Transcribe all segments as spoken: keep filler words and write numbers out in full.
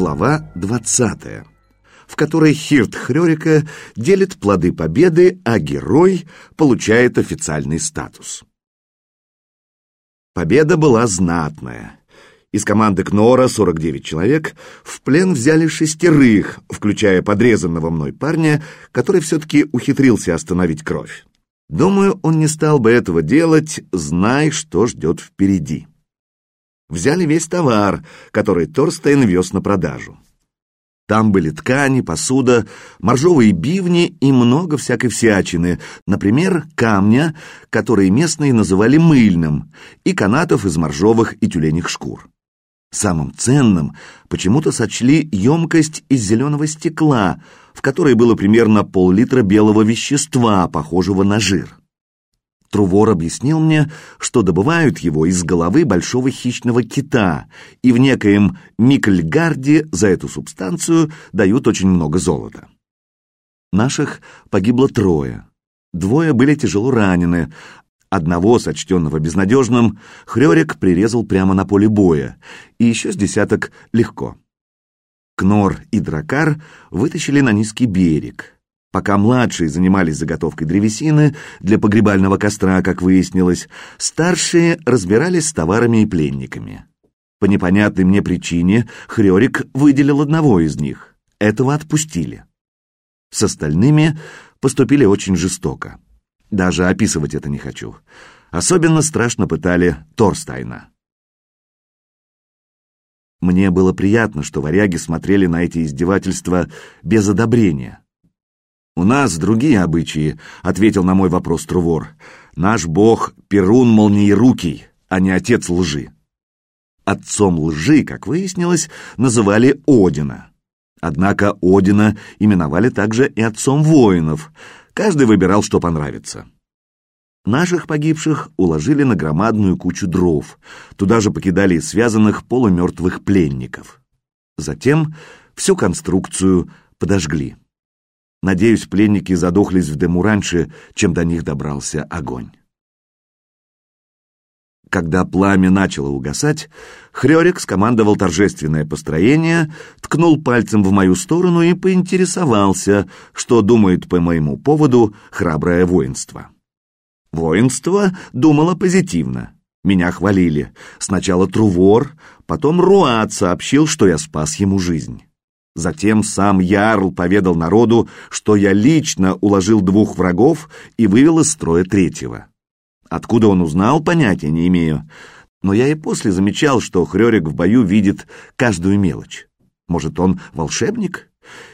Глава двадцатая, в которой Хирт Хрёрика делит плоды победы, а герой получает официальный статус. Победа была знатная. Из команды Кнора, сорок девять человек, в плен взяли шестерых, включая подрезанного мной парня, который все-таки ухитрился остановить кровь. Думаю, он не стал бы этого делать, зная, что ждет впереди. Взяли весь товар, который Торстейн вез на продажу. Там были ткани, посуда, моржовые бивни и много всякой всячины, например, камня, которые местные называли мыльным, и канатов из моржовых и тюленях шкур. Самым ценным почему-то сочли емкость из зеленого стекла, в которой было примерно пол-литра белого вещества, похожего на жир. Трувор объяснил мне, что добывают его из головы большого хищного кита, и в некоем Микльгарде за эту субстанцию дают очень много золота. Наших погибло трое. Двое были тяжело ранены. Одного, сочтенного безнадежным, Хрёрик прирезал прямо на поле боя, и еще с десяток легко. Кнор и Дракар вытащили на низкий берег. Пока младшие занимались заготовкой древесины для погребального костра, как выяснилось, старшие разбирались с товарами и пленниками. По непонятной мне причине Хрёрик выделил одного из них. Этого отпустили. С остальными поступили очень жестоко. Даже описывать это не хочу. Особенно страшно пытали Торстейна. Мне было приятно, что варяги смотрели на эти издевательства без одобрения. «У нас другие обычаи», — ответил на мой вопрос Трувор. «Наш бог Перун Молниерукий, а не отец лжи». Отцом лжи, как выяснилось, называли Одина. Однако Одина именовали также и отцом воинов. Каждый выбирал, что понравится. Наших погибших уложили на громадную кучу дров. Туда же покидали связанных полумертвых пленников. Затем всю конструкцию подожгли. Надеюсь, пленники задохлись в дыму раньше, чем до них добрался огонь. Когда пламя начало угасать, Хрёрик скомандовал торжественное построение, ткнул пальцем в мою сторону и поинтересовался, что думает по моему поводу храброе воинство. Воинство думало позитивно. Меня хвалили. Сначала Трувор, потом Руат сообщил, что я спас ему жизнь. Затем сам Ярл поведал народу, что я лично уложил двух врагов и вывел из строя третьего. Откуда он узнал, понятия не имею. Но я и после замечал, что Хрёрик в бою видит каждую мелочь. Может, он волшебник?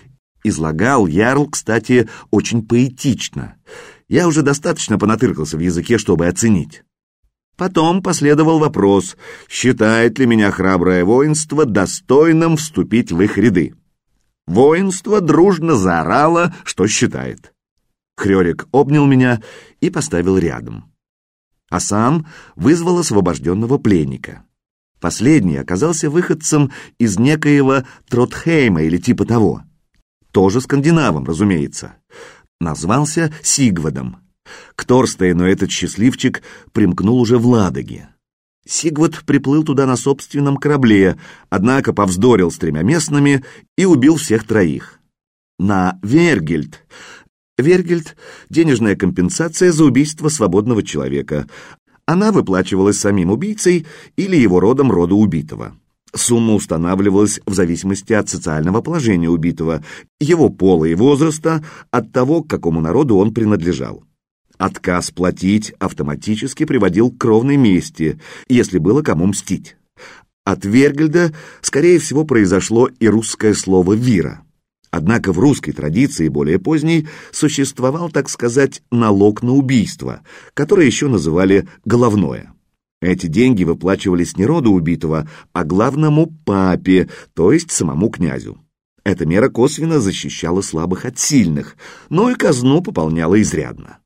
Излагал Ярл, кстати, очень поэтично. Я уже достаточно понатыркался в языке, чтобы оценить. Потом последовал вопрос, считает ли меня храброе воинство достойным вступить в их ряды. Воинство дружно заорало, что считает. Хрёрик обнял меня и поставил рядом. А сам вызвал освобожденного пленника. Последний оказался выходцем из некоего Тротхейма или типа того. Тоже скандинавом, разумеется. Назвался Сигвадом. К Торстейну этот счастливчик примкнул уже в Ладоге. Сигвад приплыл туда на собственном корабле, однако повздорил с тремя местными и убил всех троих. На Вергельд. Вергельд — денежная компенсация за убийство свободного человека. Она выплачивалась самим убийцей или его родом рода убитого. Сумма устанавливалась в зависимости от социального положения убитого, его пола и возраста, от того, к какому народу он принадлежал. Отказ платить автоматически приводил к кровной мести, если было кому мстить. От Вергельда, скорее всего, произошло и русское слово «вира». Однако в русской традиции, более поздней, существовал, так сказать, налог на убийство, который еще называли «головное». Эти деньги выплачивались не роду убитого, а главному папе, то есть самому князю. Эта мера косвенно защищала слабых от сильных, но и казну пополняла изрядно.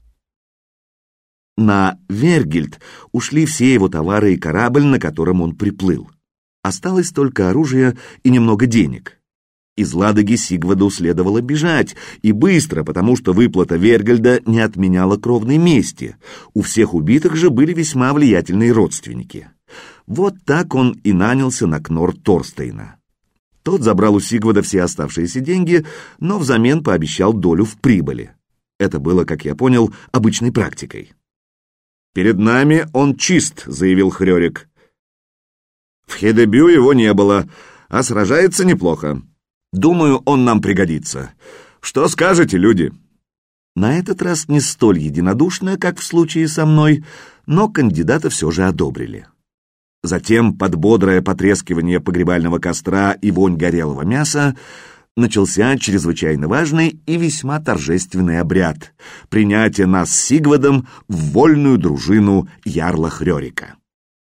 На Вергельд ушли все его товары и корабль, на котором он приплыл. Осталось только оружие и немного денег. Из Ладоги Сигваду следовало бежать, и быстро, потому что выплата Вергельда не отменяла кровной мести. У всех убитых же были весьма влиятельные родственники. Вот так он и нанялся на Кнор Торстейна. Тот забрал у Сигварда все оставшиеся деньги, но взамен пообещал долю в прибыли. Это было, как я понял, обычной практикой. «Перед нами он чист», — заявил Хрёрик. «В Хедебю его не было, а сражается неплохо. Думаю, он нам пригодится. Что скажете, люди?» На этот раз не столь единодушно, как в случае со мной, но кандидата все же одобрили. Затем, под бодрое потрескивание погребального костра и вонь горелого мяса, начался чрезвычайно важный и весьма торжественный обряд — принятие нас с Сигвардом в вольную дружину ярла Хрёрика.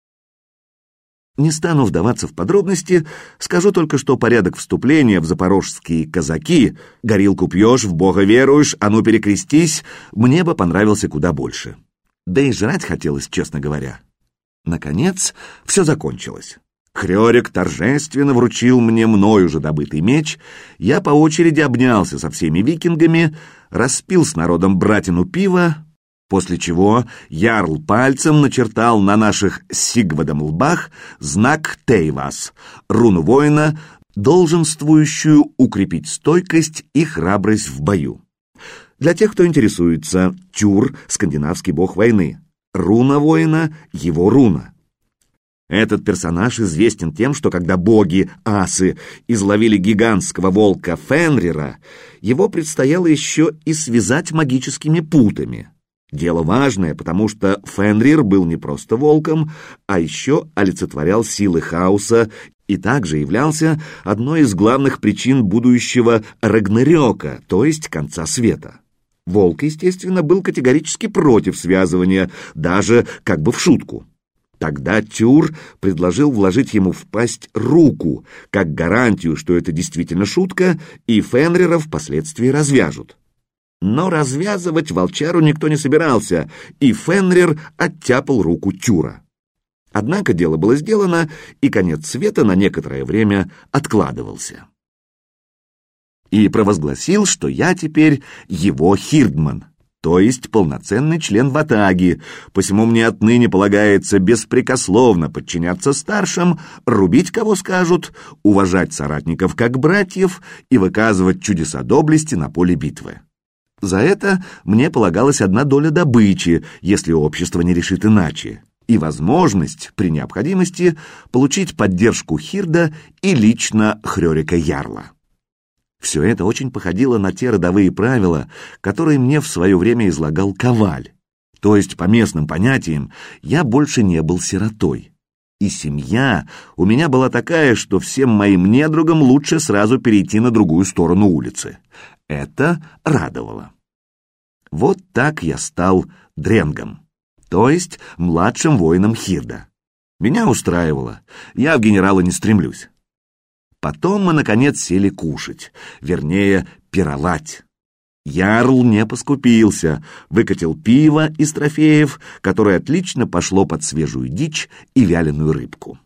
Не стану вдаваться в подробности, скажу только, что порядок вступления в запорожские казаки «горилку пьешь, в Бога веруешь, а ну перекрестись» мне бы понравился куда больше. Да и жрать хотелось, честно говоря. Наконец, все закончилось. Хрёрик торжественно вручил мне мною же добытый меч, я по очереди обнялся со всеми викингами, распил с народом братину пива, после чего ярл пальцем начертал на наших с Сигвардом лбах знак Тейвас, руну воина, долженствующую укрепить стойкость и храбрость в бою. Для тех, кто интересуется, Тюр — скандинавский бог войны, руна воина — его руна. Этот персонаж известен тем, что когда боги асы изловили гигантского волка Фенрира, его предстояло еще и связать магическими путами. Дело важное, потому что Фенрир был не просто волком, а еще олицетворял силы хаоса и также являлся одной из главных причин будущего Рагнарёка, то есть конца света. Волк, естественно, был категорически против связывания, даже как бы в шутку. Тогда Тюр предложил вложить ему в пасть руку, как гарантию, что это действительно шутка, и Фенрира впоследствии развяжут. Но развязывать волчару никто не собирался, и Фенрир оттяпал руку Тюра. Однако дело было сделано, и конец света на некоторое время откладывался. И провозгласил, что я теперь его хирдман, то есть полноценный член ватаги, посему мне отныне полагается беспрекословно подчиняться старшим, рубить кого скажут, уважать соратников как братьев и выказывать чудеса доблести на поле битвы. За это мне полагалась одна доля добычи, если общество не решит иначе, и возможность, при необходимости, получить поддержку Хирда и лично Хрёрика Ярла. Все это очень походило на те родовые правила, которые мне в свое время излагал Коваль. То есть, по местным понятиям, я больше не был сиротой. И семья у меня была такая, что всем моим недругам лучше сразу перейти на другую сторону улицы. Это радовало. Вот так я стал дренгом, то есть младшим воином Хирда. Меня устраивало, я в генералы не стремлюсь. Потом мы, наконец, сели кушать, вернее, пировать. Ярл не поскупился, выкатил пиво из трофеев, которое отлично пошло под свежую дичь и вяленую рыбку.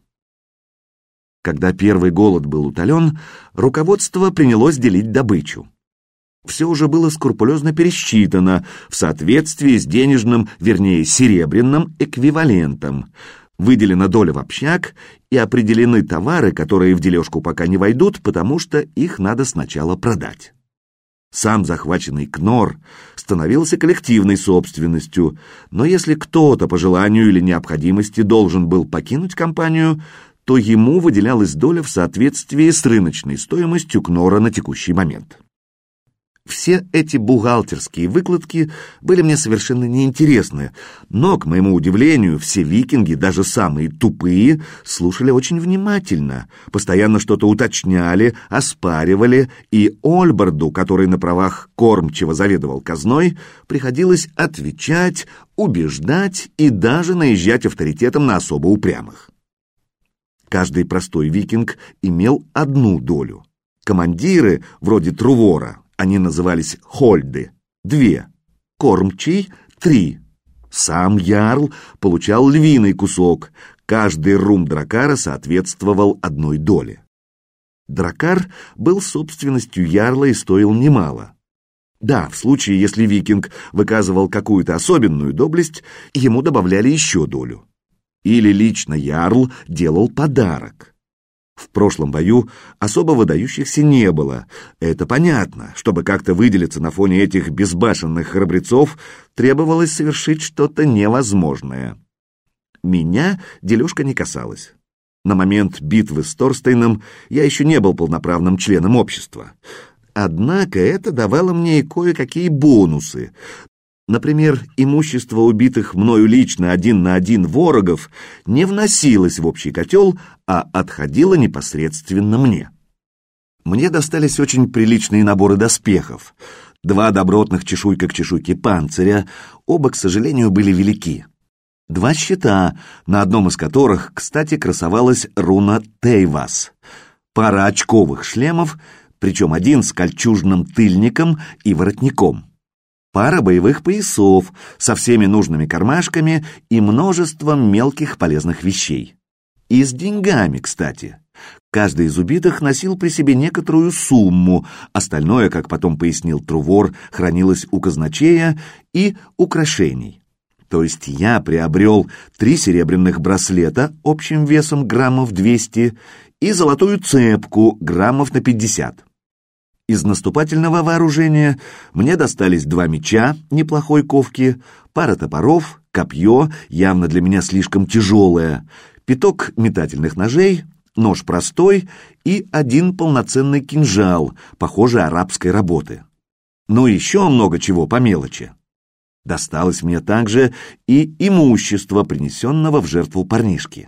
Когда первый голод был утолен, руководство принялось делить добычу. Все уже было скрупулезно пересчитано в соответствии с денежным, вернее, серебряным эквивалентом. Выделена доля в общак и определены товары, которые в дележку пока не войдут, потому что их надо сначала продать. Сам захваченный Кнор становился коллективной собственностью, но если кто-то по желанию или необходимости должен был покинуть компанию, то ему выделялась доля в соответствии с рыночной стоимостью Кнора на текущий момент. Все эти бухгалтерские выкладки были мне совершенно неинтересны, но, к моему удивлению, все викинги, даже самые тупые, слушали очень внимательно, постоянно что-то уточняли, оспаривали, и Ольбарду, который на правах кормчего заведовал казной, приходилось отвечать, убеждать и даже наезжать авторитетом на особо упрямых. Каждый простой викинг имел одну долю. Командиры, вроде Трувора, они назывались хольды, две, кормчий — три. Сам ярл получал львиный кусок, каждый рум дракара соответствовал одной доле. Дракар был собственностью ярла и стоил немало. Да, в случае, если викинг выказывал какую-то особенную доблесть, ему добавляли еще долю. Или лично ярл делал подарок. В прошлом бою особо выдающихся не было. Это понятно. Чтобы как-то выделиться на фоне этих безбашенных храбрецов, требовалось совершить что-то невозможное. Меня дележка не касалась. На момент битвы с Торстейном я еще не был полноправным членом общества. Однако это давало мне и кое-какие бонусы. Например, имущество убитых мною лично один на один ворогов не вносилось в общий котел, а отходило непосредственно мне. Мне достались очень приличные наборы доспехов. Два добротных чешуйка к чешуйке панциря, оба, к сожалению, были велики. Два щита, на одном из которых, кстати, красовалась руна Тейвас. Пара очковых шлемов, причем один с кольчужным тыльником и воротником. Пара боевых поясов со всеми нужными кармашками и множеством мелких полезных вещей. И с деньгами, кстати. Каждый из убитых носил при себе некоторую сумму, остальное, как потом пояснил Трувор, хранилось у казначея и украшений. То есть я приобрел три серебряных браслета общим весом граммов двести и золотую цепку граммов на пятьдесят. Из наступательного вооружения мне достались два меча неплохой ковки, пара топоров, копье, явно для меня слишком тяжелое, пяток метательных ножей, нож простой и один полноценный кинжал, похоже, арабской работы. Ну и еще много чего по мелочи. Досталось мне также и имущество, принесенного в жертву парнишки.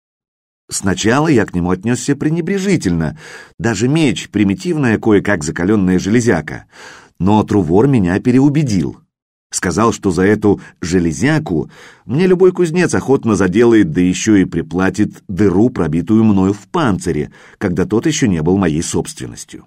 Сначала я к нему отнесся пренебрежительно, даже меч, примитивная, кое-как закаленная железяка, но Трувор меня переубедил. Сказал, что за эту железяку мне любой кузнец охотно заделает, да еще и приплатит дыру, пробитую мною в панцире, когда тот еще не был моей собственностью.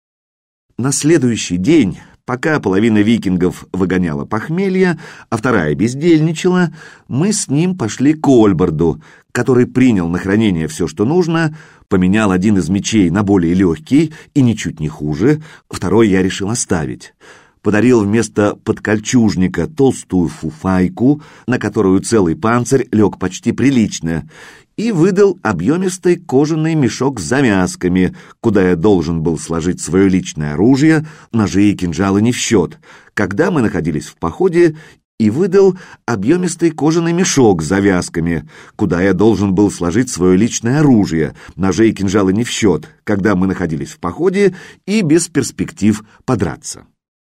На следующий день, пока половина викингов выгоняла похмелье, а вторая бездельничала, мы с ним пошли к Ольборду, который принял на хранение все, что нужно, поменял один из мечей на более легкий и ничуть не хуже, второй я решил оставить. Подарил вместо подкольчужника толстую фуфайку, на которую целый панцирь лег почти прилично, и выдал объемистый кожаный мешок с завязками, куда я должен был сложить свое личное оружие, ножи и кинжалы не в счет, когда мы находились в походе, и выдал объемистый кожаный мешок с завязками, куда я должен был сложить свое личное оружие, ножи и кинжалы не в счет, когда мы находились в походе и без перспектив подраться.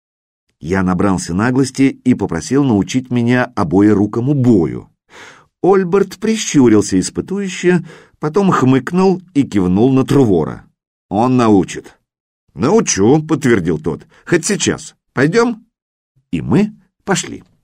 Я набрался наглости и попросил научить меня обоерукому бою. Ольберт прищурился испытующе, потом хмыкнул и кивнул на Трувора. «Он научит». «Научу», — подтвердил тот, — «хоть сейчас. Пойдем?» И мы пошли.